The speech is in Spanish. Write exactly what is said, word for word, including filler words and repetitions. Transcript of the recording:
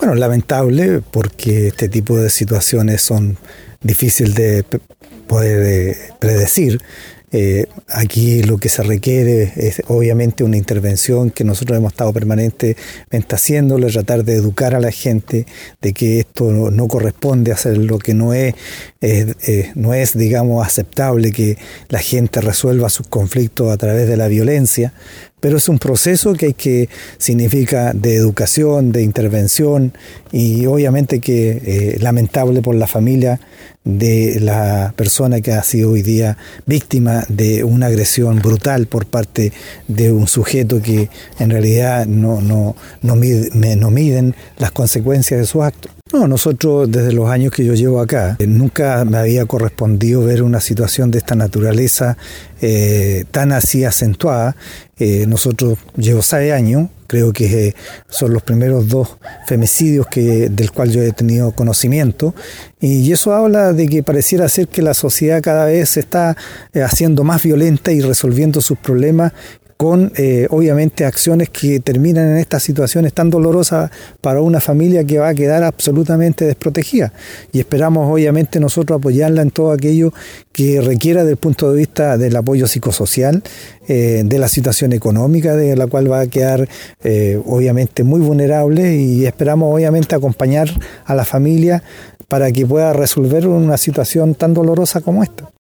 Bueno, lamentable porque este tipo de situaciones son difíciles de poder eh, predecir. Eh, aquí lo que se requiere es obviamente una intervención que nosotros hemos estado permanentemente haciéndolo, tratar de educar a la gente de que esto no, no corresponde hacer lo que no es, eh, eh, no es, digamos, aceptable que la gente resuelva sus conflictos a través de la violencia, pero es un proceso que hay que significa de educación, de intervención y obviamente que eh, lamentable por la familia de la persona que ha sido hoy día víctima de una agresión brutal por parte de un sujeto que en realidad no, no, no, mide, no miden las consecuencias de sus actos. No, nosotros desde los años que yo llevo acá, eh, nunca me había correspondido ver una situación de esta naturaleza eh, tan así acentuada. Eh, nosotros llevo seis años, creo que eh, son los primeros dos femicidios que, del cual yo he tenido conocimiento, y eso habla de que pareciera ser que la sociedad cada vez se está eh, haciendo más violenta y resolviendo sus problemas con eh, obviamente acciones que terminan en estas situaciones tan dolorosas para una familia que va a quedar absolutamente desprotegida. Y esperamos obviamente nosotros apoyarla en todo aquello que requiera desde el punto de vista del apoyo psicosocial, eh, de la situación económica de la cual va a quedar eh, obviamente muy vulnerable, y esperamos obviamente acompañar a la familia para que pueda resolver una situación tan dolorosa como esta.